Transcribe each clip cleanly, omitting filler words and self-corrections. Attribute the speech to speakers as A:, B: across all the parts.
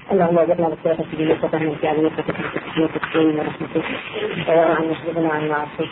A: اللهم وجدنا بالسيرة السجية وفهم الكعبية وفتح التسجيل والتسجيل ورحمته ويرى عن يحببنا عن معصيه.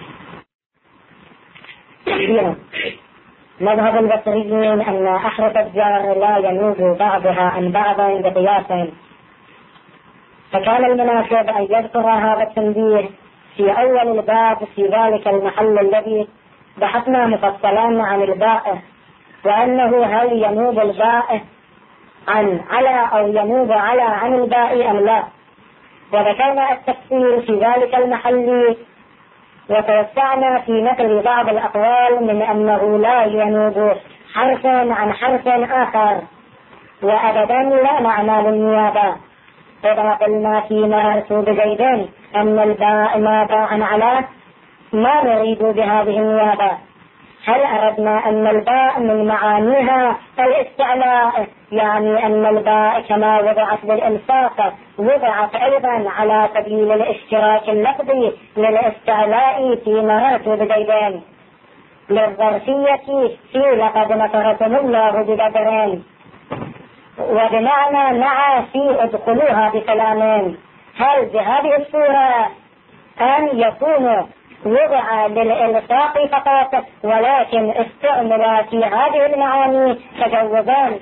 A: مذهب البصريين أن أحرف الجار لا ينوب بعضها عن بعض بقياس، فكان المناسب أن يذكر هذا التنبيه في أول الباب في ذلك المحل الذي بحثنا مفصلا عن البائع، وأنه هل ينوب البائع عن على أو ينوب على عن البائع أم لا، وذكرنا التفصيل في ذلك المحل، وتوسعنا في نقل بعض الأقوال من أنه لا ينوب حرف عن حرف آخر، وأبدا لا معنى للنيابة. إذا قلنا فيما أرسو بزيدين أن الباء نابع عن على، ما نريد بهذه النيابة؟ هل أردنا أن الباء من معانيها الاستعلاء، يعني أن الباء كما وضعت للإلصاق وضعت أيضا على سبيل الاشتراك اللفظي للاستعلاء فيما أرسو بزيدين، للظرفية في لقد نصركم الله ببدر، وبمعنى مع في ادخلوها بسلامين؟ هل بهذه الصورة أن يكون وضع للإلصاق فقط ولكن استعمل في هذه المعاني تجوزان؟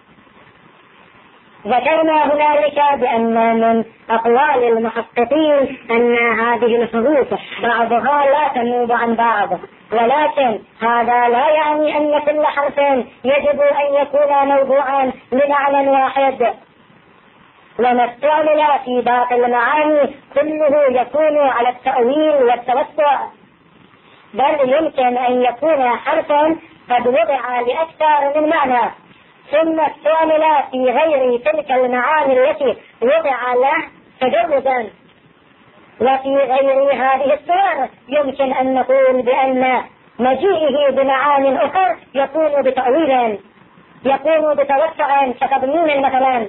A: ذكرنا هنالك بأن من أقوال المحققين أن هذه الحروف بعضها لا تنوب عن بعض، ولكن هذا لا يعني أن كل حرف يجب أن يكون موضوعا لمعنى واحد، وما استعمل في باقي المعاني كله يكون على التأويل والتوسع، بل يمكن أن يكون حرفا قد وضع لأكثر من معنى ثم استعمل في غير تلك المعاني التي وضع له تجردا، وفي غير هذه الصور يمكن أن نقول بأن مجيئه بمعان أخرى يكون بتأويل، يكون بتوسع كتضمين مثلا.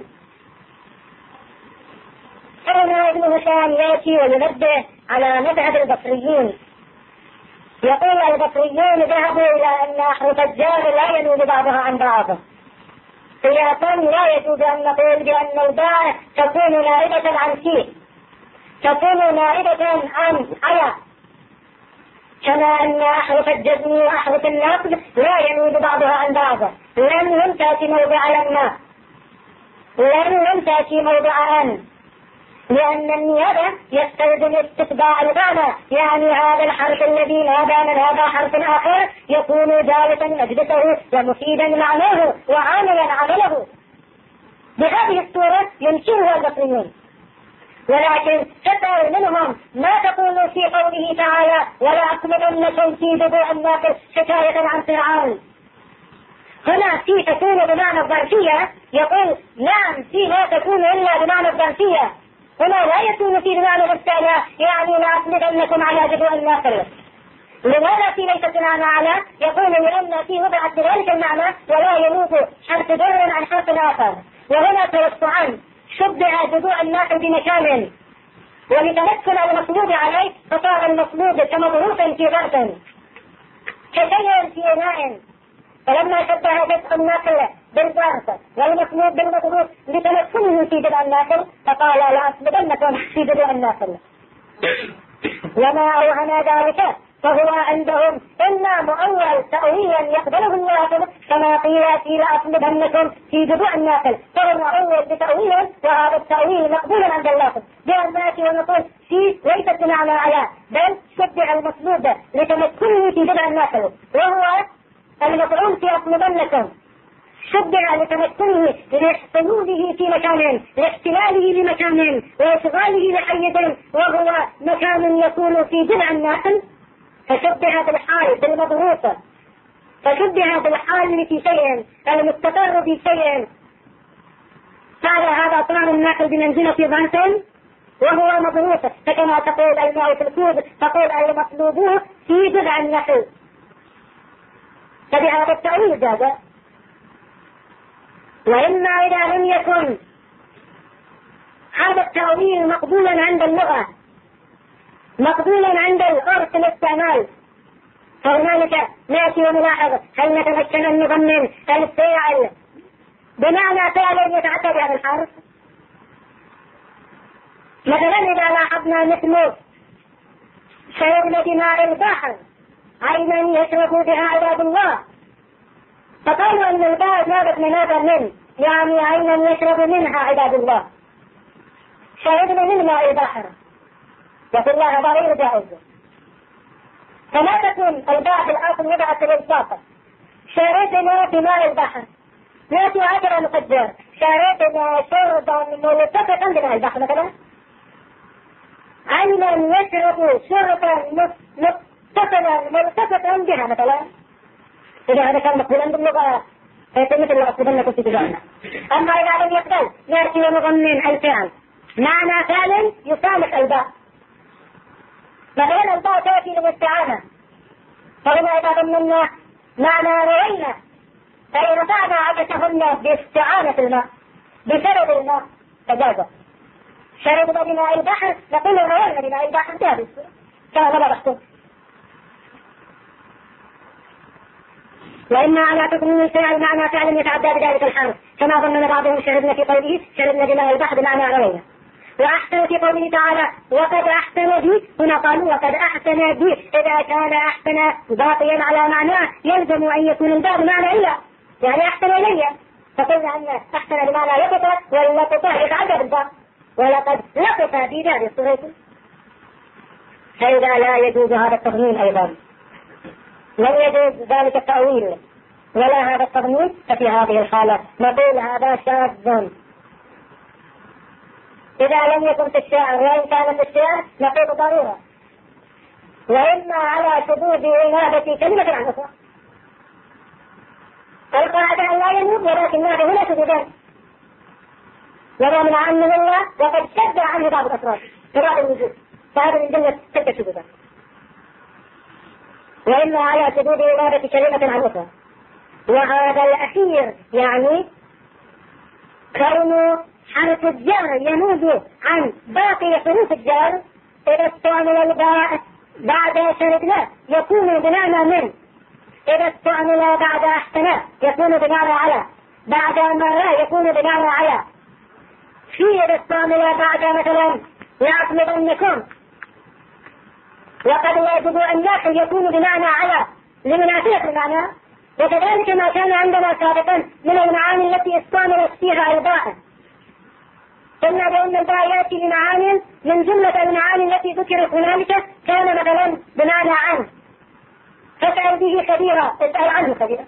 A: هنا ابن هشام يأتي وينبه على مذهب البصريين، يقول البصريون ذهبوا إلى أن أحرف الجار لا ينوب بعضها عن بعض قياسا، لا يجوز أن نقول بأن الباء تكون نائبة عن فيه، تكون نائبة عن على، كما أن أحرف الجزم وأحرف النقد لا ينوب بعضها عن بعض. لم تأتي موضع لما، لم تأتي موضع أن، لأن النيابة يستلزم استتباع المعنى، يعني هذا الحرف الذي نابع من هذا حرف آخر يكون جالسا مجلسه ومفيدا معناه وعاملا عمله. بهذه الصورة ينكرها البصريون، ولكن تسأل منهم ما تقول في قوله تعالى ولا أكملنكم في جذوع الناقص حكاية عن فرعون؟ هنا في تكون بمعنى الظرفية، يقول نعم في لا تكون إلا بمعنى الظرفية، هنا لا يكون في بمعنى الاستعلاء، يعني لا أكملنكم على جذوع الناقص. لماذا في ليست بمعنى على؟ يقول لأن في وضعت بذلك المعنى ولا ينوب حرف جر عن حرف آخر، وهنا توسعا شبه جذوع الناقل بمكان، ولتمكن المطلوب عليه فصار المطلوب كمضروف في ظرف كشيء في إناء، فلما شبه جذع الناقل بالظرف والمطلوب بالمضروف لتمكنه في جذع الناقل فقال لأصبدنكم في جذوع الناقل. وما أوهنا ذلك فهو عندهم إما مؤول تأويلا يقبله الناقل كما قيل في لأصبدنكم في جذوع الناقل، فهو مؤول بتأويل، وهذا التأويل مقبول عند اللافظ، بأن نأتي ونقول في ليست بمعنى على بل شبه المطلوب لتمكنه في جذع الناقل، وهو المطعوم في أصبدنكم شبه لتمكنه لاحتماله في مكان، لاحتماله لمكان وإشغاله لحيز، وهو مكان يكون في جذع الناقل، فشبه بالحال بالمضروف، فشبه بالحال في شيء المستقر في شيء، فعلى هذا صار الناقل بمنزلة ظرف وهو مضروف، فكما تقول الماء في الكوب تقول المطلوب في جذع الناقل، فبهذا التأويل جاز. وإما إذا لم يكن هذا التأويل مقبولا عند اللغة، مقبولا عند العرف الاستعمال، فهنالك نأتي ونلاحظ هل نتمكن أن نضمن الفاعل بمعنى فعل يتعدى بهذا الحرف؟ مثلا إذا لاحظنا مثل شرب دماء البحر عينا يشرب بها عباد الله، فقالوا أن الباء نابت من هذا من، يعني عينا يشرب منها عباد الله. شربنا من ماء البحر، يقول الله هذا غير جائز. فما تكون الباء في الأصل وضعت للباطل. شربنا بماء البحر، نأتي هكذا نقدر شربنا شربا ملتفتا بماء البحر مثلا، عينا يشرب شربا ملتفتا بها مثلا. إذا هذا كان مقبولا باللغة فيكون مثل لغة قبلنا كنت تجعلنا. أما إذا لم يقبل نأتي ونضمن الفعل معنى فعل يسامح الباء. مثلا الباء تأتي للاستعانة، فهنا إذا ضمنا معنى روينا فإن رفعنا عكسهن باستعانة الماء بشرب الماء فجازة. شربنا بماء البحر نقول روينا بماء البحر جائز كما مضى بحثه. وإما على تضمين الفعل معنى فعل يتعدى بذلك الحرف، كما ظننا بعضهم شربنا في قوله شربنا بماء البحر بمعنى روينا. وأحسن في قوله تعالى وقد أحسن بي، هنا قالوا وقد أحسن بي، إذا كان أحسن باقيا على معناه يلزم أن يكون الباء بمعنى إلا، يعني أحسن إلي، فقلنا أن أحسن بمعنى لقطة، واللقطة يتعدى بالباء، ولقد لقط في دار الصغير. فإذا لا يجوز هذا التضمين أيضا، لم يجوز ذلك التأويل ولا هذا التضمين، ففي هذه الحالة نقول هذا شاذ. إذا لم يكن في الشعر وإن كان في الشعر نقول ضرورة. وإما على شذوذ إنابة كلمة عن أخرى. القاعدة أن لا ينوب، ولكن هذا هنا شذوذان، وما عنه الله وقد شد عنه بعض الأسرار تراد الوجود، فهذا من جملة ستة شذوذان. وإما على شذوذ إنابة كلمة عن أخرى. وهذا الأخير يعني كون حرف الجر ينوب عن باقي حروف الجر، إذا استعمل الباء بعد شربنا يكون بمعنى من، إذا استعمل بعد أحسن يكون بمعنى على، بعد ما يكون بمعنى على، في إذا استعمل بعد مثلا لأطلبنكم وقد يجب النحو يكون بمعنى على لمناسبة المعنى. وكذلك ما كان عندنا سابقا من المعاني التي استعملت فيها الباء، قلنا بأن الباء يأتي لمعاني من جملة المعاني التي ذكرت هنالك كان مثلا بمعنى عن، فاسأل به خبيرا، اسأل عنه خبيرا.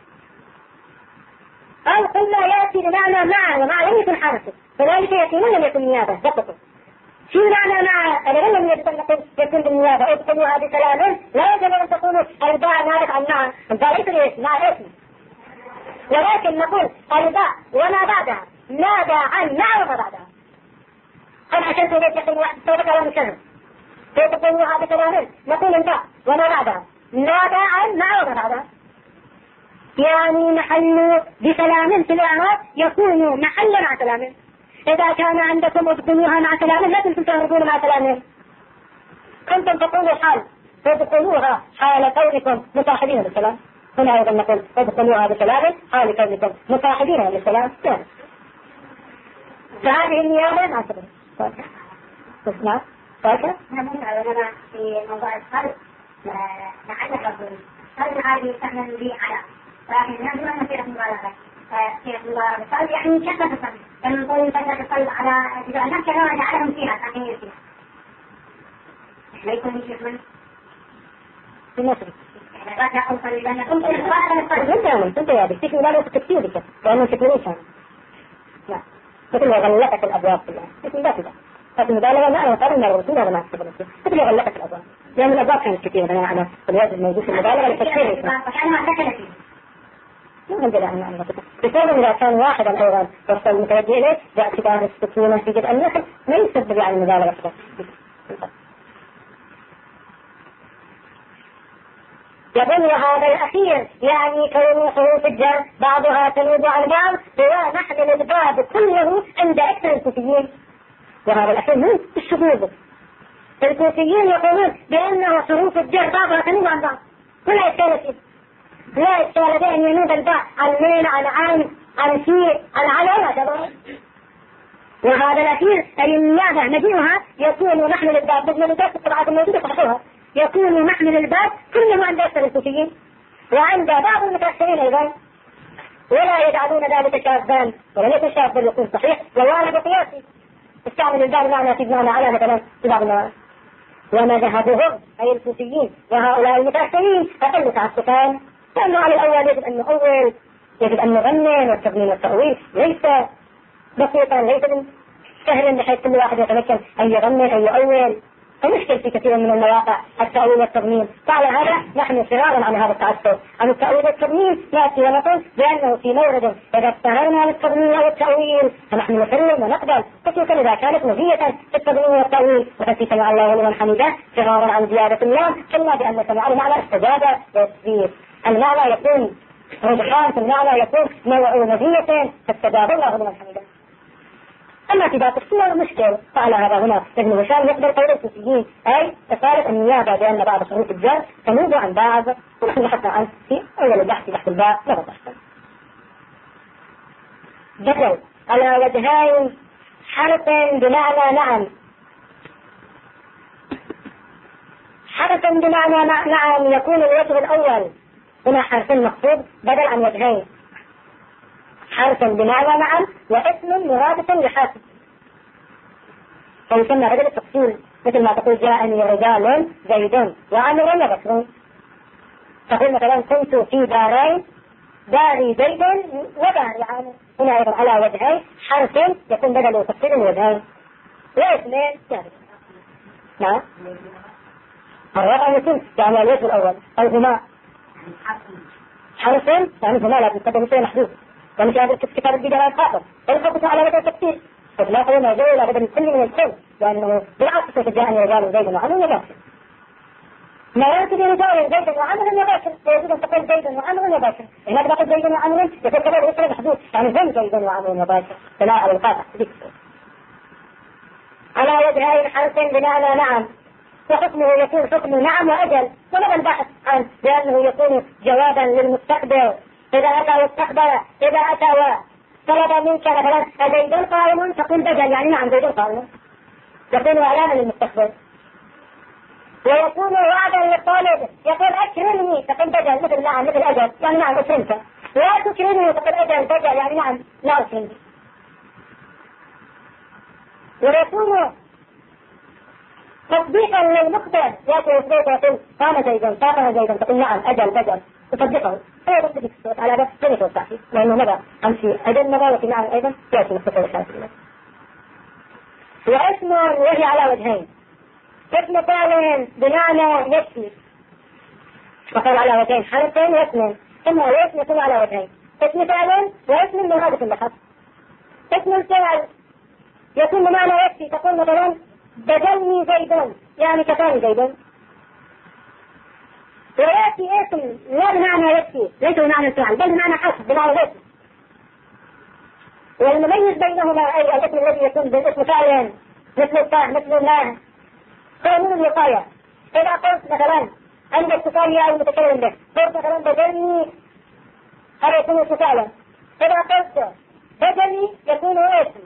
A: أو قلنا يأتي بمعنى مع، ومع لم يكن حرفه، فذلك يكون لم يكن نيابة دقته. في معنى مع أنا لم يكن بالنيابة، ادخلوها بسلام، لا يجب أن تكون الباء نابت عن مع، الباء ليس ليس مع اسم، ولكن نقول الباء وما بعدها نابع عن مع وما بعدها. أنا عشان تريد يقول واحد صوتك على مكانه تقولوها بسلام، نقول الباء وما بعدها نابع عن مع وما بعدها، يعني محل بسلام في الإعراب يكون محل مع سلام. إذا كان عندكم ادخلوها مع سلام لا كنتم تهربون مع سلام، كنتم تقولوا حال ادخلوها حال كونكم مصاحبين بالسلام. هنا أيضا نقول ادخلوها بسلام حال كونكم مصاحبين بالسلام. فهذه النيابة مع سلام. تسمع؟ فاكر؟
B: في موضوع القلب نعلق القلب هذه يستعمل به على، لكن نحن لا نصير مبالغة في مبالغة القلب، يعني كثرة القلب، لما نقول كثرة القلب على جعلنا كذا جعلهم فيها تحميل فيها، لا يكون يشوف من
A: في مصر.
B: لا تقول قلبنا كنت
A: انت يا بتكتب لا لا تكتب بك لأنه تكتبوش لا مثل ما غلقت الأبواب كلها مثل ذات ذا لكن المبالغة لا أنا قال إن الرسول هذا ما أكتب نفسه مثل ما غلقت الأبواب لأن الأبواب كانت كثيرة أنا في الوقت الموجود في المبالغة للتكتير
B: فكأنها اعتقد فيه.
A: ما عندنا أن بسبب إذا كان واحدا أيضا وصل المتوجه إليه باعتبار السكونة في جزء النحل ما يسبب يعني المبالغة فقط. يقول وهذا الأخير يعني كون حروف الجر بعضها تنوب عن بعض هو نحمل الباب كله عند أكثر الكوفيين. وهذا الأخير من الشذوذ. الكوفيين يقولون بأنه حروف الجر بعضها تنوب عن بعض ولا إشكال فيه. لا إشكال بأن ينوب الباء عن مين عن عن في عن على لا تبعه. وهذا الأخير أي المياه مجيئها يكون محمل الباب مثل الباب الطبعات الموجودة صححوها يكون محمل الباب كله عند أكثر الكوفيين وعند بعض المتأخرين أيضا ولا يجعلون ذلك شاذا ولا ليس شاذا يكون صحيح ووانا بقياسي استعمل الباب معنى في معنى على مثلا في بعض المواقع ومذهبهم أي الكوفيين وهؤلاء المتأخرين أقل تعسفان لأنه على الأول يجب أن نؤول يجب أن نغنن والتغنين والتأويل ليس بسيطا ليس سهلا بحيث كل واحد يتمكن أن يغنن أن يؤول فمشكل في كثير من المواقع التأويل والتغنين فعلى هذا نحن فرارا عن هذا التعسف عن التأويل والتغنين نأتي ونقول بأنه في مورد إذا استهرنا للتغنين أو التأويل فنحن نسلم ونقبل خصوصا إذا كانت مزية في التغنين والتأويل وفي سمع الله لمن حمده فرارا عن زيادة الله إلا بأن سمع المعنى استجاب وتثبيت المعنى يكون رجحان في المعنى يكون نوع مزية فاستجاب الله لمن حمده أما في ذات الصور مشكل فعلى هذا هنا ابن هشام يقبل قول الكوفيين أي إثارة النيابة بأن بعض شروط الجر تنوب عن بعض ونحن بحثنا عنه في أول البحث تحت الباء لا بحثا بدل على وجهين حرف بمعنى نعم حرف بمعنى نعم يكون الوجه الأول هنا حرف مخفوض بدل عن وجهين حرف بمعنى نعم واسم مرادف لحاسب فيسمى بدل التفصيل مثل ما تقول جاءني رجال زيد وعمر وبكر تقول مثلا كنت في دارين داري زيد وداري عامر هنا أيضا على وجهين حرف يكون بدل تفصيل وجهين واسمين ثالث نعم الرابع يكون يعني الوجه الأول أو هما حرف يعني هما لا تستخدم شيء محدود ومش هذا الكتاب البداية الخاطر فالخطة على بدل التفسير فلا قول ما جاء إلى بدل كل من الكل لأنه بالعكس جاءني رجال زيد وعمر وبكر مرات برجال زيد وعمر وبكر فيجب أن تقول زيد وعمر وبكر هناك بقول زيد وعمر يكون كذلك اسم محدود يعني هم زيد وعمر وبكر فلا على القاطع على وجهين حرف بمعنى نعم وحكمه يكون حكم نعم وأجل ولم البحث عنه لأنه يكون جوابا للمستقبل إذا أتى واستقبل إذا أتى وطلب منك مثلا زيد قائم تقول بدل يعني نعم زيد قائم يكون إعلانا للمستقبل ويكون وعدا للطالب يقول أكرمني تقول بدل مثل نعم مثل أجل يعني نعم أكرمك لا تكرمني تقول أجل بدل يعني نعم لا أكرمني ويكون تطبيقا للمقدر يأتي إثبات يقول قام زيدا قام زيدا تقول نعم أجل بدل تصدقه هذا بدك الصوت على بس لم يتوسع فيه لأنه مدى أمشي أجل مدى وفي معنى أيضا يأتي مستقر الشافعي واسم وهي على وجهين اسم فعل بمعنى يكفي وقال على وجهين حرف واسم ثم واسم يكون على وجهين اسم فعل واسم مرادف اللحظ اسم الفعل يكون بمعنى يكفي تقول مثلا بدلني زيد يعني كفاني زيد ويأتي اسم لا بمعنى يكفي ليس بمعنى الفعل بل بمعنى حسب بمعنى الاسم والمميز بينهما أي الاسم الذي يكون بالاسم فعلا مثل الطاع مثل الله قانون الوقاية إذا قلت مثلا عند السؤال أو المتكلم به قلت مثلا بدلني هذا يكون اسم فعلا إذا قلت بدلني يكون اسم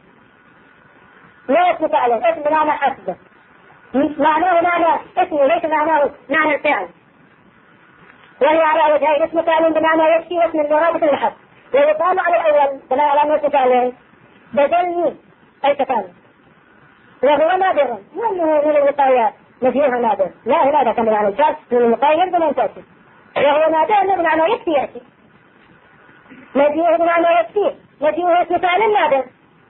A: لا اسم فعلا اسم بمعنى حسب معناه معنى اسم ليس معناه معنى الفعل وهي على وجهين اسم فعل بمعنى يكفي واسم المرادف للحسب ويقال على الأول بناء على أنه اسم فعل بدلني أي كفاني وهو نادر وأنه من الوقايات نفيها نادر لا هذا كما معنى الفعل من الوقاية بمعنى تأتي وهو نادر بمعنى يكفي يأتي نجيه بمعنى يكفي نجيه اسم فعل نادر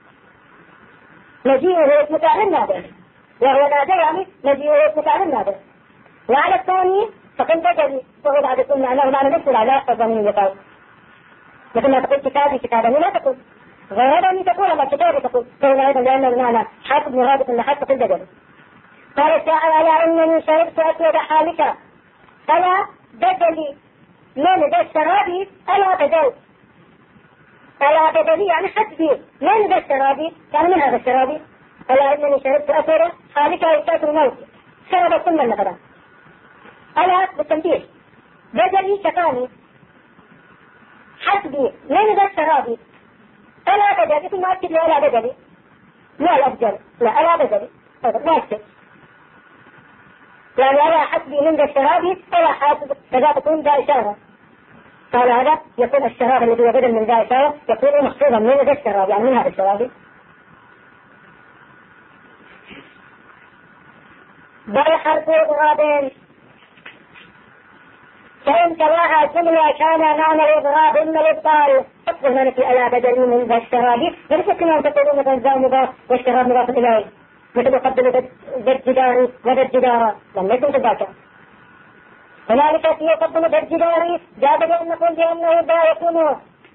A: نجيه اسم فعل نادر وهو نادر يعني نجيه اسم فعل نادر وعلى الثاني فقل بدلي وهو بعد كل معناه معنى نفس العلاقة الضمين اللقاء مثل ما تقول كتابي كتابني لا تقول غيرني تقول أما كتابي تقول فهو أيضا لأن المعنى حسب مرادف اللحظ تقول بدلي قال الشاعر على أنني شربت أسود حالك ألا بدلي من ذا الشرابي ألا بدل ألا بدلي يعني حسبي من ذا الشرابي يعني من هذا الشرابي ألا أنني شربت أسود حالك يستاثر الموت شرب السنة مثلا ألا بالتنبيه بدلي شفاني حسبي من ذا الشرابي ألا بدلي ثم أكد له ألا بدلي لا الأفجر، لا ألا بدل لا يكتب، يعني ألا حسبي من ذا الشراب ألا حاسب كذا تكون ذا إشارة. قال هذا يكون الشراب الذي يبدل من ذا إشارة يكون محفوظا من ذا الشراب، يعني من هذا الشراب. بل حرف إضراب فإن تلاها جملة كان معنى الإضراب إما الإبطال حفظ الملك ألا بدل من ذا الشراب. ليس كما أن تقولون مثلا ذا مضاف والشراب مضاف إليه، مثل يقدم ذا الجدار وذا الجدار، لم يكن كذاك. هنالك في يقدم ذا الجدار جاب أن نقول بأنه ذا يكون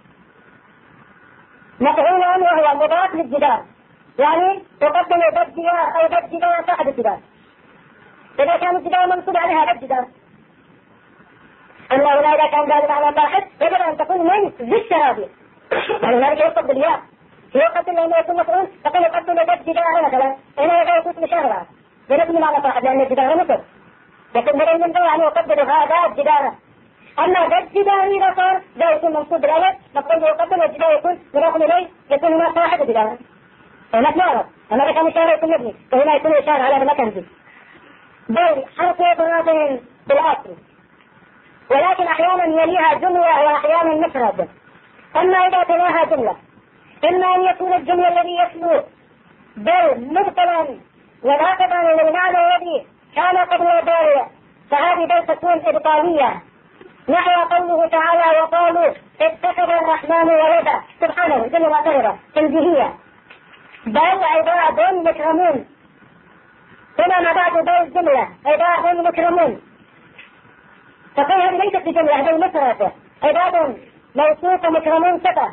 A: مفعولا وهو مضاف للجدار، يعني يقدم ذا الجدار أو ذا الجدار صاحب الجدار. إذا كان الجدار منصوب عليها ذا الجدار، أما هنا إذا كان ذلك على واحد يجب أن تكون من ذي الشراب، يعني ذلك يقصد بالياء. يقصد لأنه يكون مفعول فقد يقصد ذا الجدار مثلا، هنا إذا يكون مشاربة بنبني على صاحب لأن الجدار مصر، لكن هنا من ذا يعني يقدر هذا الجدار. أما ذا الجدار إذا صار ذا يكون منصوب بالألف نقول يقدم الجدار يكون مضاف إليه يكون هنا صاحب الجدار، هناك معرض. أما إذا كان إشارة يكون مبني فهنا يكون إشارة على المكان ذي. بل حرف إضراب بالأصل، ولكن أحيانا يليها جملة وأحيانا مفرد. أما إذا تلاها جملة إما أن يكون الجملة الذي يتلو بل مبطلا وناقضا للمعنى الذي كان قبل بل، فهذه بل تكون إبطالية، نحو قوله تعالى وقالوا اتخذ الرحمن ولدا، سبحانه جل وعلا تنزيهية. بل عباد مكرمون، هنا ما بعد بل جملة عباد مكرمون، فقال هذه ليست بجملة، هذه مفردة، عباد موصوفة مكرمون صفة.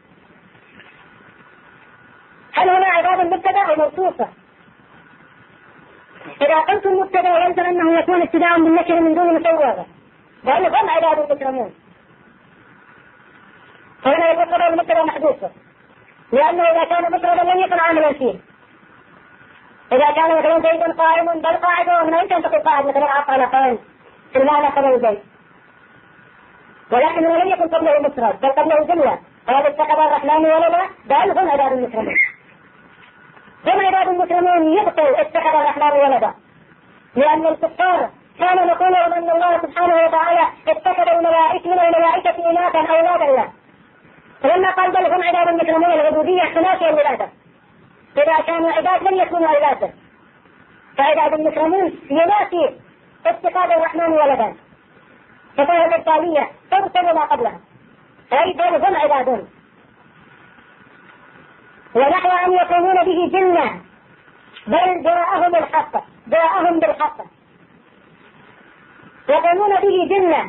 A: هل هنا عباد مبتدأ أو موصوفة؟ إذا قلت المبتدأ يلزم أنه يكون ابتداء بالنكرة من دون مسوغة، لأن هم عباد مكرمون، فهنا يقول المبتدأ محذوفة، لأنه إذا كان مفردا لم يكن عاملا فيه. إذا كان مثلا زيد قائم بل قاعد، ومن أين تقول قاعد مثلا عقل قائم في المعنى قبل زيد، ولكن لم يكن قبله مفرد بل قبله جملة، قال اتخذ الرحمن ولدا، بل هم عباد مكرمون. هم عباد مكرمون يبطل اتخذ الرحمن ولدا، لأن الكفار كانوا يقولون أن الله سبحانه وتعالى اتخذ الملائكة من الملائكة إناثا أولادا له، فلما قال بل هم عباد مكرمون العبودية تنافي الولادة، إذا كانوا عباد لم يكونوا عبادا، فعباد المكرمون ينافي اتخاذ الرحمن ولدا، ففهد التالية تبطل ما قبلها، أي بل هم عباد. ونحو أن يكونون به جنة، بل جاءهم الحق، جاءهم بالحق، يكونون به جنة،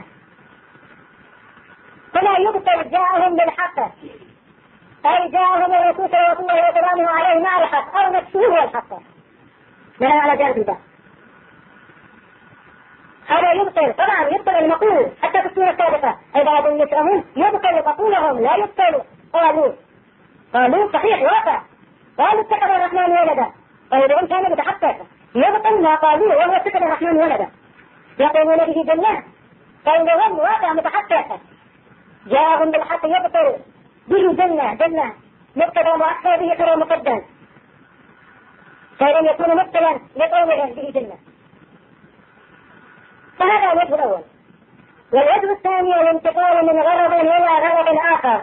A: فلا يبطل جاءهم بالحق، أي جاءهم الرسول صلى الله عليه وسلم عليه مع الحق أو نفسه الحق، من على جانبه. هذا يبطل، طبعا يبطل المقول حتى في السورة السابقة عباد مكرمون يبطل مقولهم، لا يبطل قالوا صحيح واقع، قالوا اتخذ الرحمن ولدا، طيب إن كان متحقق يبطل ما قالوا وهو اتخذ الرحمن ولدا، يقولون به جنة، فإنهم واقع متحقق جاءهم بالحق يبطل به جنة مبتدا مؤخر به خبر مقدم، فإذا يكون مبتلا لقولهم به جنة. فهذا الوجه الأول. والوجه الثاني الانتقال من غرض إلى غرض آخر،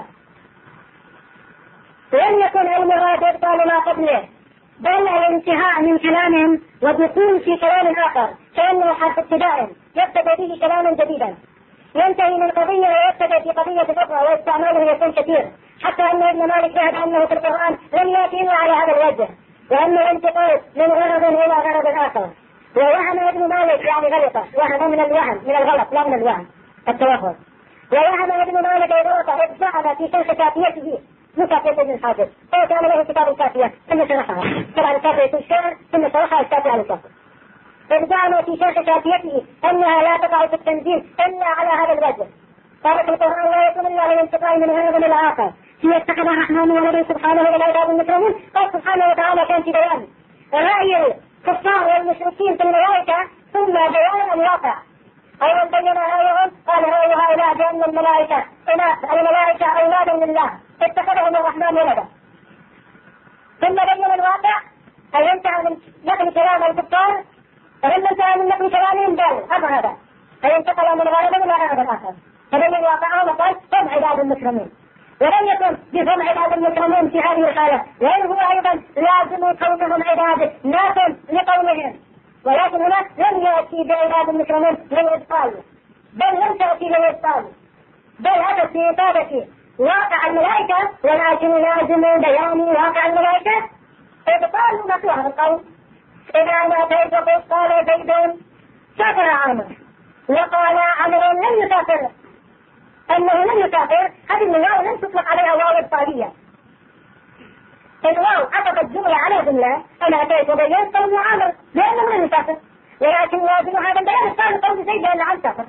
A: لم يكن المراد إبطال ما قبله بل الانتهاء من كلام والدخول في كلام آخر، كأنه حرف ابتداء يبتدأ به كلاما جديدا، ينتهي من قضية ويبتدأ في قضية أخرى واستعماله يكون كثير، حتى أن ابن مالك شهد أنه في القرآن لم يأتي إلا على هذا الوجه، وأن الانتقال من غرض إلى غرض آخر. ووهم ابن مالك يعني غلطة، وهم من الوهم من الغلط لا من الوهم التوهم. ووهم ابن مالك غلطة ابدعنا في شرح كافيته مكافية ابن الحاجب، هو كان له كتاب الكافية ثم شرحها، طبعا الكافية يكون شرح ثم شرحها الكافية على الكافية. ابدعنا في شرح كافيته أنها لا تقع في التنزيل إلا على هذا الوجه، قالت القرآن لا يكون إلا للانتقال من غرض إلى آخر، هي اتخذ الرحمن ولدا سبحانه والعباد المكرمون، قال سبحانه وتعالى كان في بيان رأي الكفار والمشركين في الملائكة ثم بيان الواقع. أولا بين رأيهم قال رأي هؤلاء بأن الملائكة أولادا لله اتخذهم الرحمن ولدا، ثم بين الواقع أن ينتهى من نقل كلام الكفار فلما انتهى من نقل كلامهم قالوا هذا فينتقل من غرض إلى غرض آخر فلما واقعهم وقال هم عباد المكرمين ولم يكن بهم عباد المكرمين في هذه الحالة وإن هو أيضا لازم كونهم عباد ناس لقومهم ولكن هنا لم يأتي بعباد المكرمين للإبطال بل لم تأتي للإبطال بل هذا في إطابة واقع الملائكة ولكن لازم بيان واقع الملائكة إبطال ما في هذا القول إذا ما أتيت قال زيد سافر عامر وقال عمر لم يسافر أنه لم يسافر هذه الواو لم تطلق عليها واو إبطالية الواو عطفت جملة على جملة أنا أتيت وبينت قول عامر لأنه لم يسافر ولكن لازم هذا البيان الثاني قول زيد لأنه عن سافر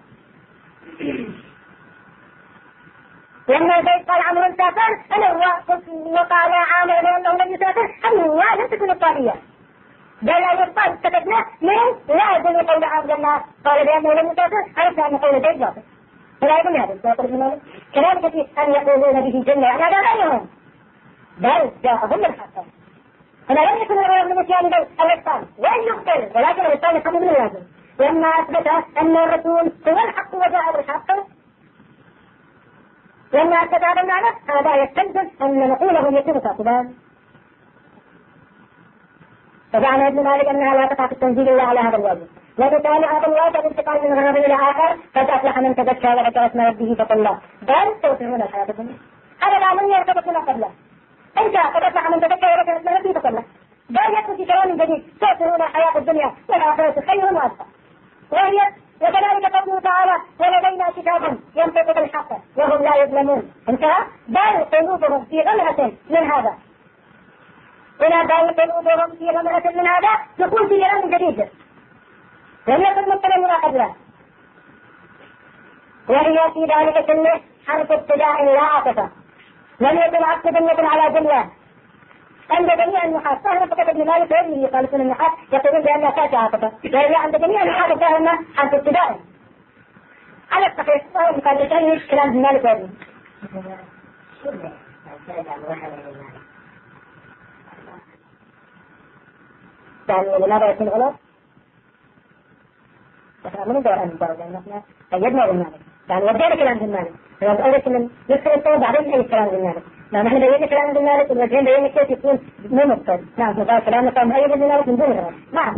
A: لما زيد قال عمر سافر أنا وقال عامر لأنه لم يسافر هذه الواو لم تكن إبطالية بل الإبطال استفدنا من لازم قول عامر لما قال بأنه لم يسافر أليس أن قول زيد باطل فلا يكون هذا السيطر من مالك كلام كثير أن يقولون به جملة يعني هذا غيرهم بل جاءهم الحق هنا لم يكن الغير من نسيان الإبطال وإن يقتل ولكن الإبطال يقوم من اللازم لما أثبت أن الرسول هو الحق وجاء بالحق لما أثبت هذا المعنى هذا يستلزم أن نقوله يكون كاذبا فزعم ابن مالك أنها لا تقع في التنزيل إلا على هذا الواجب وبالتالي هذا الواجب الانتقال من غرض إلى آخر قد أفلح من تزكى وذكر اسم ربه فصلى بل توفرون الحياة الدنيا هذا لا من يرتبط من قبله أنت قد أفلح من تزكى وذكر اسم ربه فصلى بل يكون في كلام جديد توفرون الحياة الدنيا والآخرة خير وأبقى وهي وكذلك قوله تعالى ولدينا كتاب ينطق بالحق وهم لا يظلمون انتهى بل قلوبهم في غمرة من هذا إلى بل قلوبهم في غمرة من هذا يكون في كلام جديد لم يكن مطلع ما قبله وهي في ذلك كله حرف ابتداء لا عاطفة لم يكن عطف بنية على جملة عند جميع النحاة فهنا فقط ابن مالك وابنه يخالفون النحاة يقولون بأنها تأتي عاطفة وهي عند جميع النحاة فهنا حرف ابتداء على الصحيح وهو مقالتين كلام ابن مالك وابنه يعني لماذا يكون غلط؟ نحن من دور أن نضرب لأن نحن قيدنا بالمالك يعني وجهنا كلام بالمالك أولا كنا ندخل الصوت بعدين أي كلام بالمالك نعم نحن بينا كلام بالمالك والوجهين بينا كيف يكون مو مقصد نعم نقال كلامنا قام أي بالمالك من دون غير نعم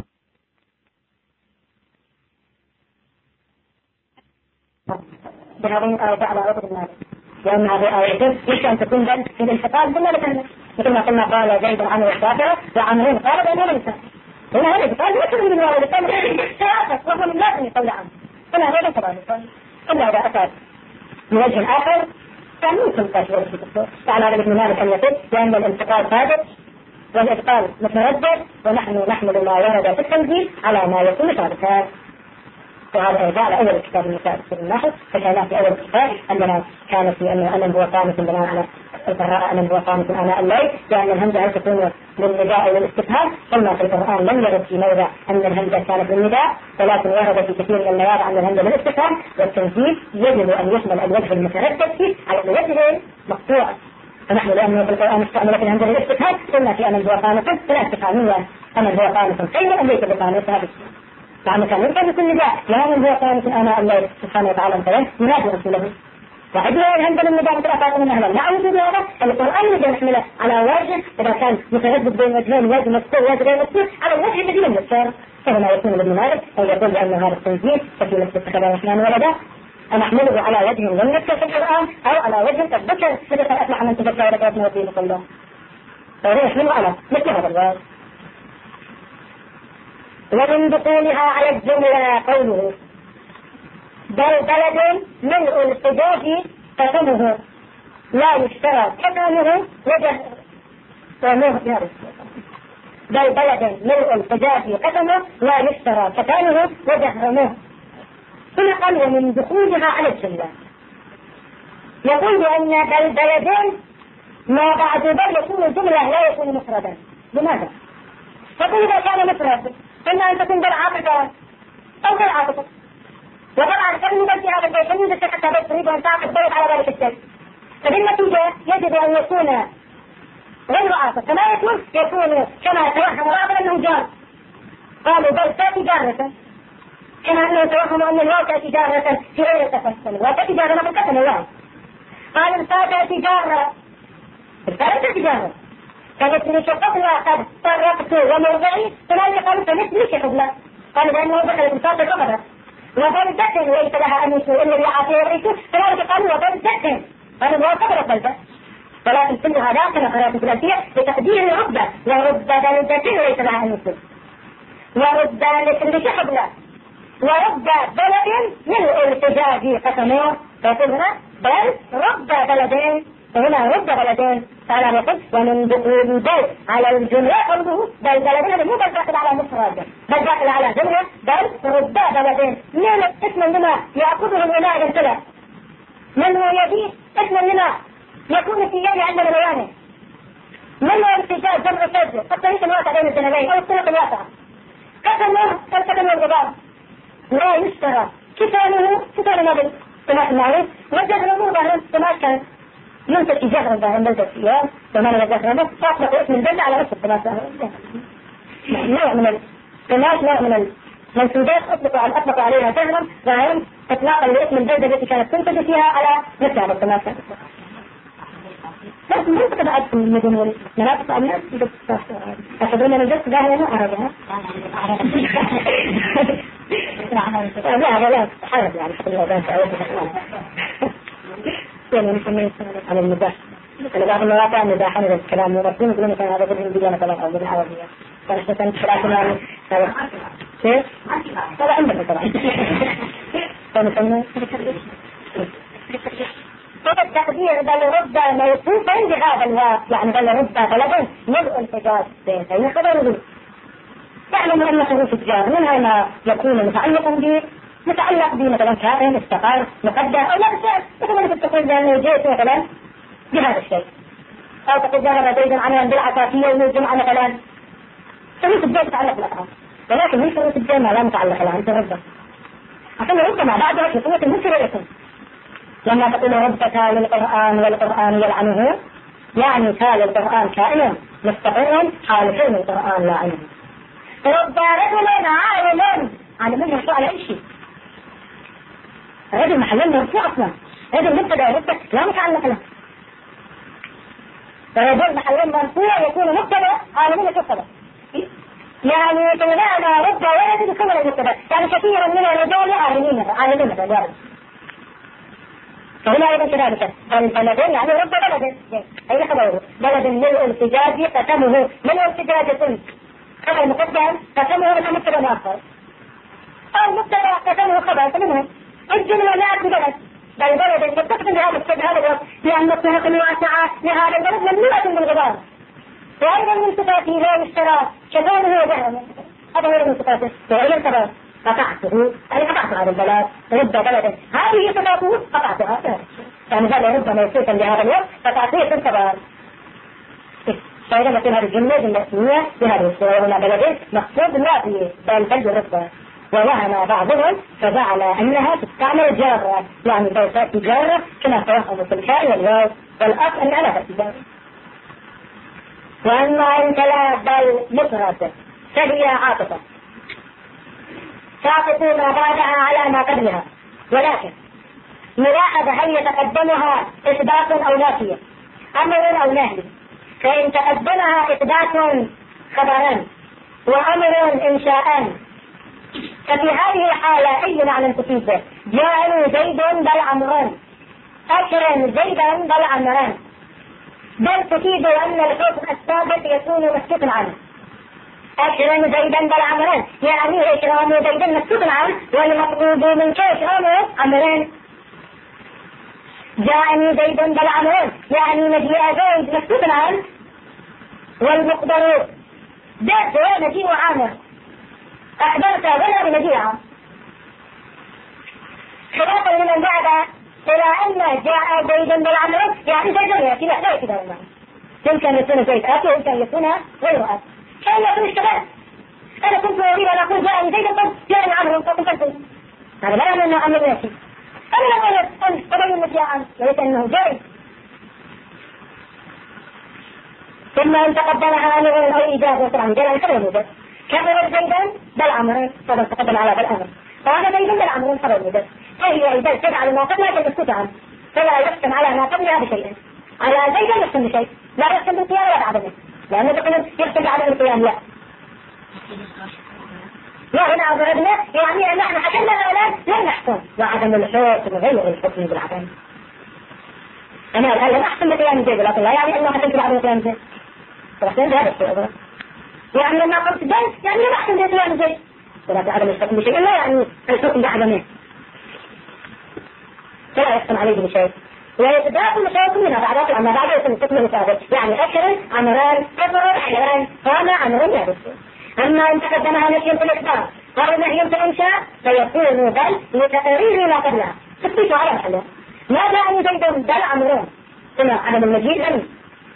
A: بهذه الآية على عقد المالك لأن هذه الآية يمكن أن تكون بل في الانتقال بالمالك مثل ما قلنا قال زيد عمرو السافرة وعمرين قال بأنه ليس هنا هذا قال يكون من الوالد قال سياسة وهو من لازم يقول عنه هنا هذا كذلك إلا إذا أتى من وجه آخر فممكن تشعر في الدكتور فعلى هذا ابن مالك أن يقول لأن الانتقال ثابت والإبطال متردد ونحن نحمل ما ورد في التنزيل على ما يكون ثابتا وهذا إرجاع على أول الكتاب النساء في النحو فكان في أول الكتاب أننا كان في أن هو قامت بناء على القراءة أن هو قامت آناء الليل لأن الهمزة هل تكون للنداء والاستفهام قلنا في القرآن لم يرد في موضع أن الهمزة كانت للنداء ولكن ورد في كثير من المواضع أن الهمزة للاستفهام والتنزيل يجب أن يحمل الوجه المتردد فيه على الوجه مقطوع فنحن لأنه في القرآن استعملت الهمزة للاستفهام قلنا في أن هو قامت فلا استفهامية أن هو قامت خير أم ليس بقامت هذا فعما كان يمكن يكون نداء لا من هو قامت آناء الليل سبحانه وتعالى مثلا ينادي رسوله وعدنا الهمزة للنداء مثل أفاق من أهلا لا وجود هذا القرآن يجب نحمله على وجه إذا كان متردد بين وجهين وجه مكسور وجه غير مكسور على الوجه الذي لم يكسر فهنا يكون ابن مالك أو يقول بأن هذا التنزيل ففي نفس اتخذ الرحمن ولدا أنحمله على وجه لم يكسر في القرآن أو على وجه قد ذكر فلقد أفلح من تذكر ولقد نبيه صلى الله فهو يحمله على مثل هذا الوجه ومن دخولها على الجملة قوله بل بلد ملء الحجاج قسمه لا يشترى كتمه وجهه بل بلد ملء الحجاج قسمه لا يشترى كتمه وجهه ثم قال ومن دخولها على الجملة يقول بأن بل بلدين ما بعد بل يكون الجملة لا يكون مفردا لماذا؟ فقل إذا كان مفرد إما أن تكون بالعاطفة أو غير عاطفة وطبعا كم في هذا البيت لم يوجد حتى بيت تريد أن تعقد بيت على ذلك الشيء فبالنتيجة يجب أن يكون غير عاطف، فما يكون كما توهم بعض أنه جار. قالوا بل تأتي جارة، كما أنه توهم أن الواو تأتي جارة في غير التفصل، وتأتي جارة مقدمة الواو. قال الفاء تأتي جارة، الفاء تأتي جارة، كانت لك قبلها قد طرقت وموضعي، فلا قالوا فمثلك قبلها، قالوا بأنه دخلت الفاء قبلها. وبل دخل ليس لها أنس إلا العافية والريس، فلا قالوا وبل دخل، قالوا الواو قبل البلدة. ولكن كلها داخل قراءة الثلاثية بتقدير ربة، ورب بلدة ليس لها أنس، ورب مثلك قبلها، ورب بلد من الارتجاج قسمه، فيقول هنا بل رب بلدين، فهنا رب بلدين. تعالى يقول ومن دخول بل على الجملة قوله بل بلدين، مو بل داخل على مفرد، بل داخل على جملة، بل رب بلدين. من اسم لما يأخذه الإناء الامتلاء، من هو يبيه اسم لما يكون في يد عندنا بيانه، من هو ارتجاج جمع سجل الطريق الواسع بين الجنبين أو الطرق الواسعة، قسمه كالقدم والغبار لا يشترى، كتابه كتاب نبي كما المعروف، وجهر موضع كما كان ينتج جهر بها البلدة فيها، وما لا جهر فأطلق اسم البلدة على نفس التماسة. نوع من التماس، نوع من المنسوبات أطلق عليها جهرا، وهم إطلاقا لاسم البلدة التي كانت تنتج فيها على نفس هذا التماسة. بس ما تبقى أدخل المدن والمناطق الناس أخذون من الجسد ظاهرة ما أعرفها. لا لا حرج يعني حق الأذان يعني نسميه على المزاح. أنا بعض المواقع المزاح عن الكلام ممثل يقولون مثلا هذا بدل البيانة كلام أو بدل العربية. فنحن ثلاثة يعني كيف؟ هذا عندنا طبعا. فنحن التقدير بل رب موصوفا بهذا الواقع، يعني بل رب بلد ملء الحجاز بين خبره. تعلم أن حروف الجار منها ما يكون متعلقا به، متعلق به مثلا كائن استقر مقدر أو لا بشيء، مثلا تقول بأنه جيت مثلا بهذا الشيء، أو تقول ذهب زيد عملا بالعساسية ويجمع مثلا. حروف الجار تتعلق بالأفعال، ولكن من حروف الجار ما لا متعلق لها أنت ربك، عشان ربما بعدها في قوة المنكر لما تقول ربك للقرآن والقرآن يلعنه، يعني كان القرآن كائنا مستقر حال كون القرآن لاعنه. رب رجل عالم مرفوع على اي شيء، رجل محل مرفوع اصلا، رجل مبتدا ربك لا متعلق له، فرجل محل مرفوع يكون مبتدا عالم مبتدا، يعني تنادى رب ولد كما المبتدا، يعني كثيرا من الرجال عالمين مثلا. فهنا أيضا كذلك فالبلدين يعني رب بلد، أين خبره بلد ملء الفجاج قسمه، ملء الفجاج خبر مقدم قسمه من مبتدا مؤخر، أو مبتدا قسمه خبر، فمنهم الجملة لا بلد بل بلد يستخدم بهذا الوقت لأن الطرق الواسعة لهذا البلد ممنوعة بالغبار، وأيضا من صفاته لا يشترى شبابه وجهه، هذا هو من صفاته وإلى الخبر قطعته، أي قطعت هذا البلد رب بلد، هذه صفاته قطعتها، يعني هذا رب موصوفا بهذا الوقت قطعته في الخبر. فإذا مثل هذه الجملة جملة اسمية بهذه الصورة وهنا بلدين مقصود لا فيه بل بلد رب، ووهم بعضهم فجعل أنها تستعمل جارة، يعني بل تأتي جارة كما توهم في الكاء والواو، والأصل أنها لا تأتي جارة. وأما إن لا بل مفرد فهي عاطفة تعطف ما بعدها على ما قبلها، ولكن ملاحظة هل يتقدمها إثبات أو نافية، أمر أو نهي، فإن تقدمها إثبات خبرا وأمر إنشاء ففي هذه الحالة أي معنى تفيده؟ جاء زيد بل عمران، أكرم زيدا بل عمران، بل تفيد أن الحكم السابق يكون مسكوتا عنه. أكرم زيدا بل عمران يعني إكرام زيدا مسكوتا عنه، والمطلوب منك إكرام عمران. جاءني زيد بل عمران يعني مجيء زيد مسكوتا عنه، والمقدر جاء مجيء عامر، أخبرت ولا بمجيئها، خلافا لمن بعد إلى أن جاء زيد بل عمران يعني زيد يأتي، لا يأتي بل عمران، يمكن أن يكون زيد آتي ويمكن أن يكون غير آتي، كأن يكون اشتباه. أنا كنت أريد أن أقول جاءني زيد بل جاءني عمرو فقلت هذا لا يعني أنه عمرو يأتي، أنا لم أقل تبين مجيئا وليس أنه جاء. ثم إن تقدمها أمر أو إيجاب طبعا جاء خبر موجب كبر زيدا بل عمرا طبعا تقدم على بالأمر فهذا زيدا بل عمرا خبر موجب فهي إذا تجعل ما قبلها تسكت عنه فلا يحكم على ما قبلها بشيء على زيدا يحكم بشيء لا يحكم بالقيام ولا بعدمه لأنه تقول يحكم بعدم القيام لا هنا أضربنا يعني أن نحن حكمنا الأولاد لم نحكم وعدم الحكم غير الحكم بالعدم أنا الآن لم أحكم بقيام زيد لكن لا يعني أنه حكمت بعدم قيام زيد فأحسن بهذا الشيء أضرب يعني لما قلت زيد يعني لم أحكم بقيام زيد ولكن عدم الحكم بشيء لا يعني الحكم بعدمه فلا يحكم عليه بشيء ويتداخل مشاكل منها بعد أما بعد يكون الحكم مثابت يعني أشهر عمران كبر حيوان قام عمران يابس أما إن تقدمها نفي في الإخبار أو نهي في الإنشاء فيكون بل لتقرير ما قبلها تثبيت على محله ما جاء أن زيد بل عمران ثم عدم المجيء لم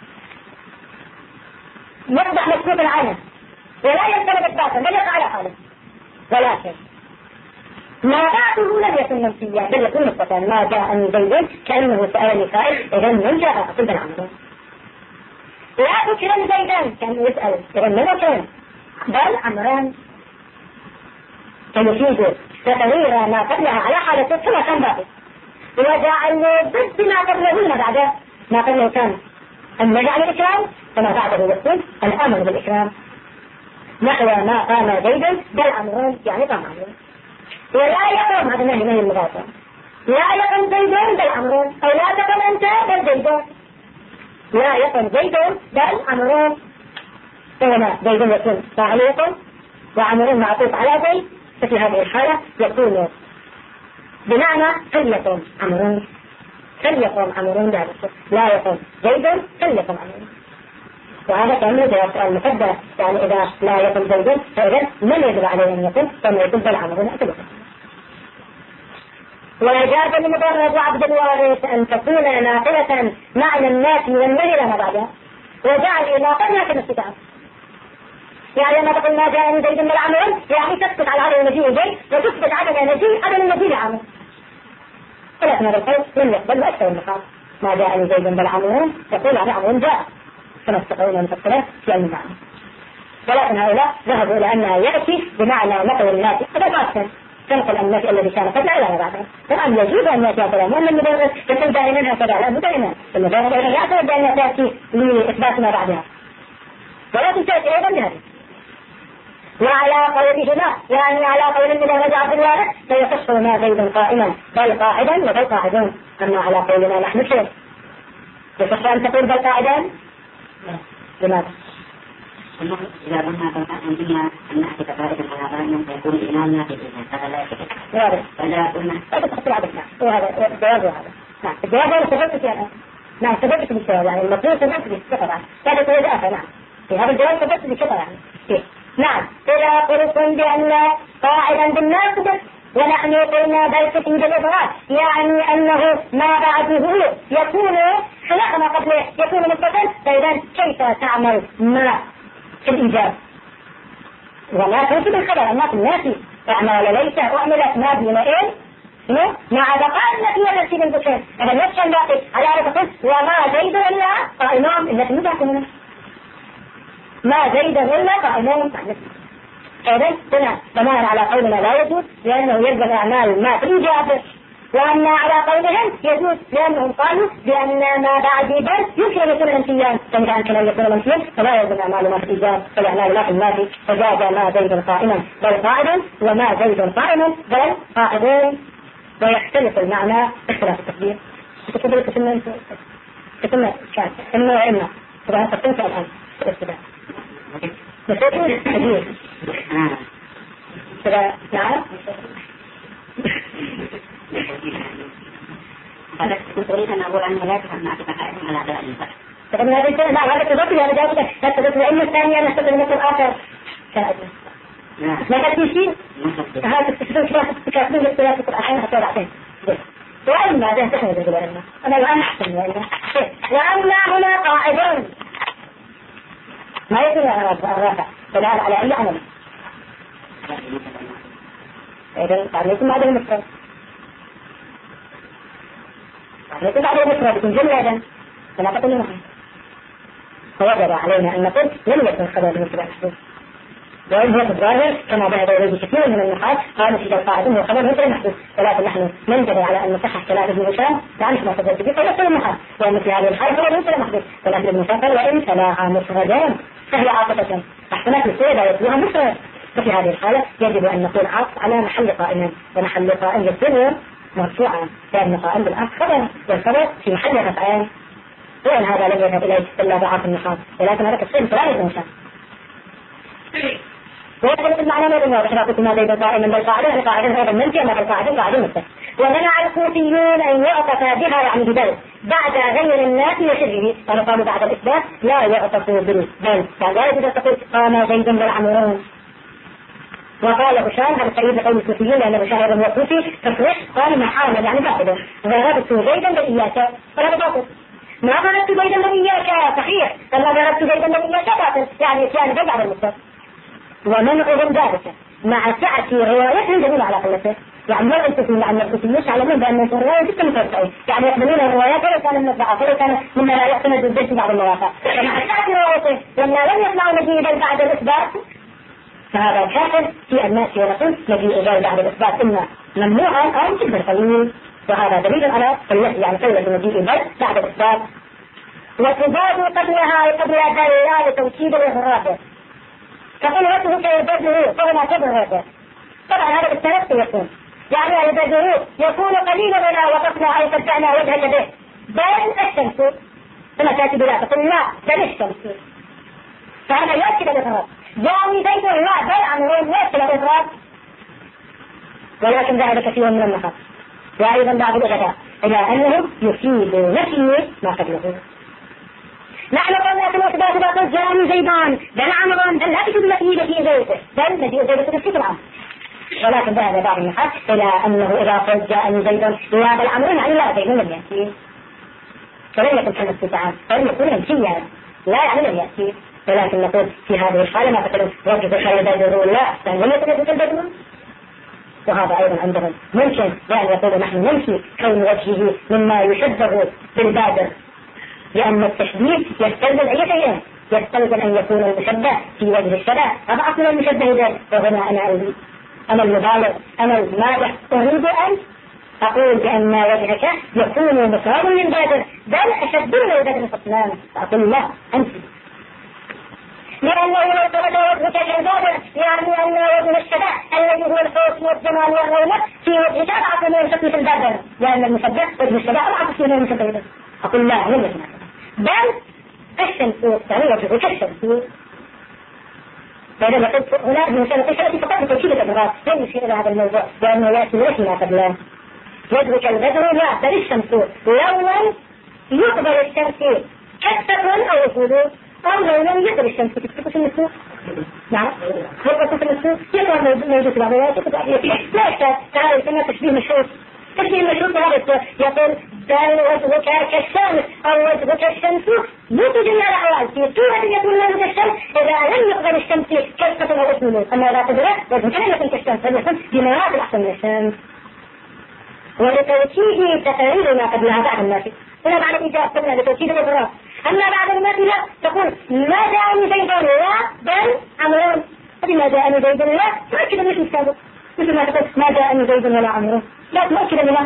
A: يوضح مسكوت العالم ولا يستند الباطل بل يقع على حاله ولكن ما بعده لم يكن منسيا بل يكون نقطة ما جاء أن زيد كأنه سأل قائل إذا من جاء أقول بل عمران لا تكرم زيدا كأنه يسأل إذا من أكرم بل عمران فيفيد تغيير ما قبلها على حالته كما كان باقي وجعل ضد ما قبله ما بعده ما قبله كان النجع الإكرام فما بعده يكون الأمر بالإكرام نحو ما قام زيدا بل عمران يعني قام عمران ولا يقوم هذا نهي من المغاطة لا يقوم زيدا بل عمران أو لا تقوم أنت بل زيدا لا يقوم زيدا بل عمران فهنا زيد يكون فاعلية وعمر معطوف على زيد ففي هذه الحالة يكون بمعنى فليكن عمرون فليكن عمرون لا يكون زيد فليكن عمرون وهذا كان جواب سؤال مقدر يعني إذا لا يكون زيد فإذا من يجب عليه أن يكون فما يكون بل عمرون أكله ويجاب المضرب عبد الوارث أن تكون ناقلة معنى الناس والنهي لما بعدها وجعل ناقلها كالاستطاعة يعني لما تقول ما جاء من زيد من العمل يعني تثبت على عدم المجيء زيد وتثبت عدم المجيء لعمل ولكن هذا القول لم يقبل أكثر النقاط ما جاء من زيد من العمل تقول عن عمل جاء كما استقرون المفكرات في علم المعنى ولكن هؤلاء ذهبوا إلى أنها يأتي بمعنى نقل الناس فقط تنقل الناس الذي كان قد لا إله بعدها طبعا يجوز أن يأتي كلام وأن المدرس يكون دائما هكذا لا دائما المدرس يعتقد بأن تأتي لإثبات ما بعدها ولكن تأتي أيضا بهذا وعلى قولهما يعني على قول من رجع عبد الوارث فيصح ما زيد قائما بل قاعدا وبل قاعدون أما على قولنا نحن شيء يصح أن تقول بل قاعدا لماذا؟
B: إذا قلنا أنتنا أن نأتي كفائدة على غيرنا فيكون الإمام في الإمام هذا لا يصح
A: واضح
B: فإذا قلنا
A: تحط العبد وهذا الجواب هذا نعم الجواب هذا سببت يعني نعم سببت بالسبب يعني المطلوب سببت بالسبب هذا سبب آخر نعم في هذا الجواب سببت بالسبب يعني نعم إذا قلتم بأن قاعدا بالناقض ونحن قلنا بل تفيد الإضرار يعني أنه ما بعده يكون خلاف ما قبله يكون مستقل فإذا كيف تعمل ما في الإيجاب وما تنسب الخبر الناس الناسي أعمال ليس أعملت ما دون إيه مع بقاء التي ترتيب البشر هذا نفس الباقي على أن وما زيد إلا قائمون إلا في المتاكمين ما زيد إلا قائمون إذن هنا بناء على قولنا لا يجوز لأنه يلزم أعمال ما في الإيجاب وأن على قولهم يجوز لأنهم قالوا بأن ما بعد بل يمكن أن يكون الانسيان فإذا أمكن أن يكون الانسيان فلا يلزم أعمال ما في الإيجاب فالأعمال لا في الماضي فجاز ما زيد قائما بل قاعد وما زيد قائم بل قاعدون ويختلف المعنى اختلاف التقدير تقدر تسمى كان إنه علمنا فبها تقدمت الآن في الاستداء نسيتوا التقدير كذا نعم
B: كنت أريد أن أقول أنه لا تفهم معك فقائد على أداء الإنسان
A: فقد هذا الشيء لا هذا تضبط هذا جاوبك لا تضبط العلم الثاني نستطيع المثل الآخر ما قد شيء هذا تستخدم كافلين الاختلاف في الأحيان حتى بعدين وأما ده تحمل الجبال أنا الآن أحسن وأما هنا قاعدون ما يكون الرافع فالآن على أي عمل إذن تعليكم بعد المفرد تعليكم بعد المفرد يكون جملة إذن فلا تقول لهم فوجب علينا أن نقول لم يكن خبر من اتباع المحدود. وإن هي تتظاهر كما ذهب إليه كثير من النحاة قالوا في القاعدة أنه خبر مثل المحدود، ولكن نحن ننتبه على أن نصحح كلام ابن هشام لأنه ما تفضل به فيصل النحاة، وأن في هذه الحالة خبر مثل المحدود، ولكن ابن هشام قال وإن تلاها مفردان فهي عاطفة أحسنت السيدة يتلوها مفرد، ففي هذه الحالة يجب أن نقول عطف على محل قائم، ومحل قائم يكون مرفوعا لأن قائم بالعطف خبر، والخبر في محل رفعان، وأن هذا لم يذهب إليه إلا ضعاف النحاة، ولكن هذا تفصيل كلام ابن هشام. ويختلف المعنى ما بين واضح رابط ما بين قائما بالقاعدة القاعدة هذا المنفي أما بالقاعدة قاعدة مثل. ومنع الكوفيون أن يعطف بها يعني ببل بعد غير الناس وشبهه، قالوا بعد الإثبات لا يعطف بل يعني لا يجب أن تقول قام زيد والعمرون. وقال هشام هذا سيد قول الكوفيين لأن هشام هذا هو كوفي تصريح قال محامد يعني باطل ضربت زيدا بإياك فهذا باطل. ما ضربت زيدا بإياك صحيح، فما ضربت زيدا بإياك باطل يعني إتيان زيد على المستوى. ومنعهم ذلك مع سعة روايتهم دليل على قلته، يعني ما ينتفون لأن الكتبية يعلمون بأن الرواية جدا متوسعين، يعني يقبلون الروايات ولو كان من الضعف ولو كان مما لا يعتمد الجد في بعض المواقع، فمع سعة روايته لما لم يطلعوا مجيئا بعد الإثبات فهذا الحاصل في الناس يقول مجيء بعد الإثبات إما ممنوعا أو جدا قليل، وهذا دليل على قلة يعني قلة مجيء بعد الإثبات. وتضاد قبلها قبل ذلك توكيد الإغراض فقلته كيبدله فهنا كبر. طبعا هذا بالتنفس يكون يعني يبدله يكون قليلا ولا وقفنا أي فتحنا وجه به بل الشمس ثم تأتي بلا تقول لا بل الشمس، فهذا يؤكد الإغراض يعني زيد لا بل عمرين يؤكد الإغراض، ولكن ذهب كثير من النقاط وأيضا بعض الأدباء إلى أنه يفيد نفي ما قبله. نحن قلنا في الأثبات باطل جاءني زيدان بل عمران بل لا تجد مفيدة في زيده بل مجيء زيدة في الفكرة، ولكن ذهب بعض النحاة إلى أنه إذا قلت جاءني زيدان لا بل عمران يعني لا زيد لم يأتي فلن يكن كما استطاعت فلن يكون منفيا لا يعني لم يأتي، ولكن نقول في هذه الحالة ما تقول وجد خلال بدر لا لم يكن يجد البدر، وهذا أيضا عندهم ممكن بأن يقول نحن نمشي كون وجهه مما يشبه بالبادر، لأن التشبيه يستلزم أي شيء، يستلزم أن يكون المشبه في وجه الشبه أضعف من المشبه ذلك، وهنا أنا المبالغ أنا المادح أريد أن أقول بأن وجهك يكون مصابا للبادر بل أشبه للبادر فصلان، فأقول لا أنت لأنه لو ثبت وجهك كالبادر يعني أن وجه الشبه الذي هو الحسن والجمال والرونق في وجهك أضعف من الحسن في البادر، لأن المشبه وجه الشبه أضعف من المشبه، أقول لا لم يسمع بل الشمس يعني وجهك الشمس. فإذا قلت هنا المسألة التي فقط بتوكيد الإبراز لن يشير إلى هذا الموضوع لأنه يأتي وحي ما قبله وجهك البدر لا بل الشمس لولا يقبل الشمس كثة أو يقول أو لولا يقبل الشمس تكتب في النسوء نعم يقبل في النسوء يقبل موجود في العضوات لا يحتاج تعالى يسمى تشبيه مشروط تشبيه مشروط هذا يقول بل وجهك كالشمس أو وجهك الشمس يوجد جميع الأحوال في صورة يكون وجه الشمس إذا لم يقبل الشمس كثة أو أسمه، أما إذا قدرت وجهك لم يكن كالشمس بل يكون بمراتب أحسن من الشمس. ولتوكيد تقارير ما قبلها بعد الناس هنا بعد الإجابة قلنا لتوكيد الإبراز، أما بعد الناس لا تقول ما جاءني زيد لا بل عمران، ما جاءني زيد لا تؤكد مش السابق مثل ما تقول ما جاءني زيد ولا عمران لا تؤكد لا،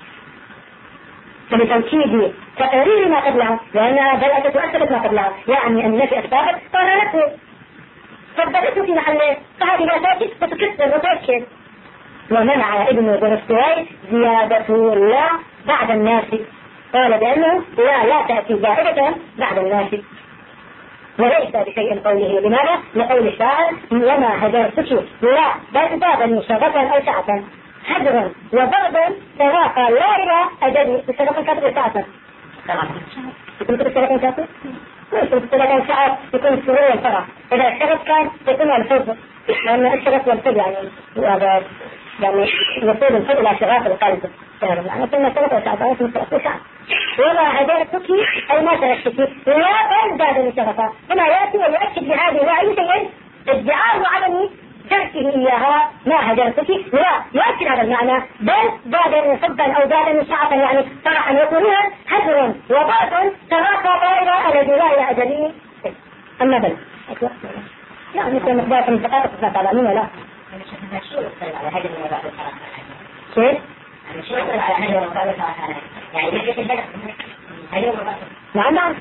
A: فلتوكيد تقارير ما قبلها لأنها بل تؤكد ما قبلها يعني أن في أسبابك قررته فبدأته في محله فهذه لا تأكد فتكسر وتأكد. ومنع ابن بنستوي زيادة لا بعد الناس قال بأنه لا تأتي زائدة بعد الناس وليس بشيء قوله لماذا؟ لقول الشاعر وما هجرتك لا بل بابا شغفا أو سعة هجرا وضربا سراقا لا إلى أجل بسرقا كاتب سعة يكون بسرقا كاتب؟ بسرقا سعة يكون السرور والفرح، إذا الشغف كان يكون الفرد لأن الشغف والفرد يعني يعني يصير الفرد إلى شغاف القلب يعني كنا سرقا سعة سعة وما هجرتك أي ما تركتك لا بل زاد شغفا هنا يأتي ويؤكد بهذه لا أي شيء ادعاء عدم تركه إياها ما هجرتك لا يؤكد هذا المعنى بل زاد حبا أو زاد سعة يعني فرحا يقولون هجر وضعف تراك طائرة الذي لا إلى أجله أما بل لا مثل مقدار من دقائق تعلمون لا كيف؟ نعم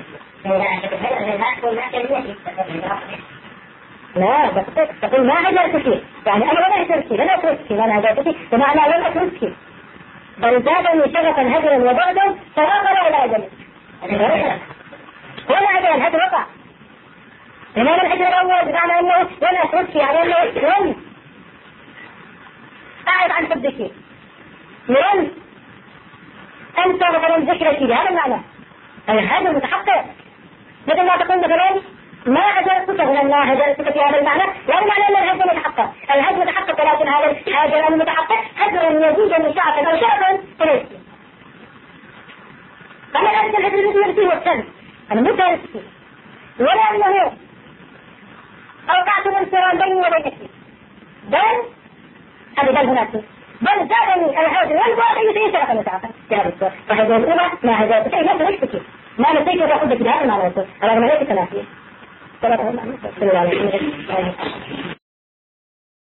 A: لا بس تقول ما هجرت فيه يعني أنا ولا هجرت فيه لا أترك فيه ولا هجرت فيه بمعنى لم أترك فيه بل زادني شغفا هجرا وبعدا فغفر ولا أجل ولا أجل الهجر وقع إمام الهجر الأول بمعنى أنه ولا أترك فيه يعني أنه لم أعرض عن حبك لم أنت مثلا ذكرك بهذا المعنى الهجر متحقق مثل ما تقول مثلا ما هجرتك من ما هجرتك في هذا المعنى لا معنى أن الهجر متحقق الهجر متحقق ولكن هذا الهجر المتحقق هجر يزيد من شعفا أو شعفا فليس فأنا لا أجل الهجر الذي يرسيه والسلم أنا مو تارسي ولا أنه أوقعت الانصرام بيني وبينك بل هذا بل هناك بل زادني الهجر والبعد يسير شعفا وشعفا في هذا الصور فهجر الأولى ما هجرتك أي نفس نفسك ما نسيت وأخذك بهذا المعنى على ما ليس تنافيه.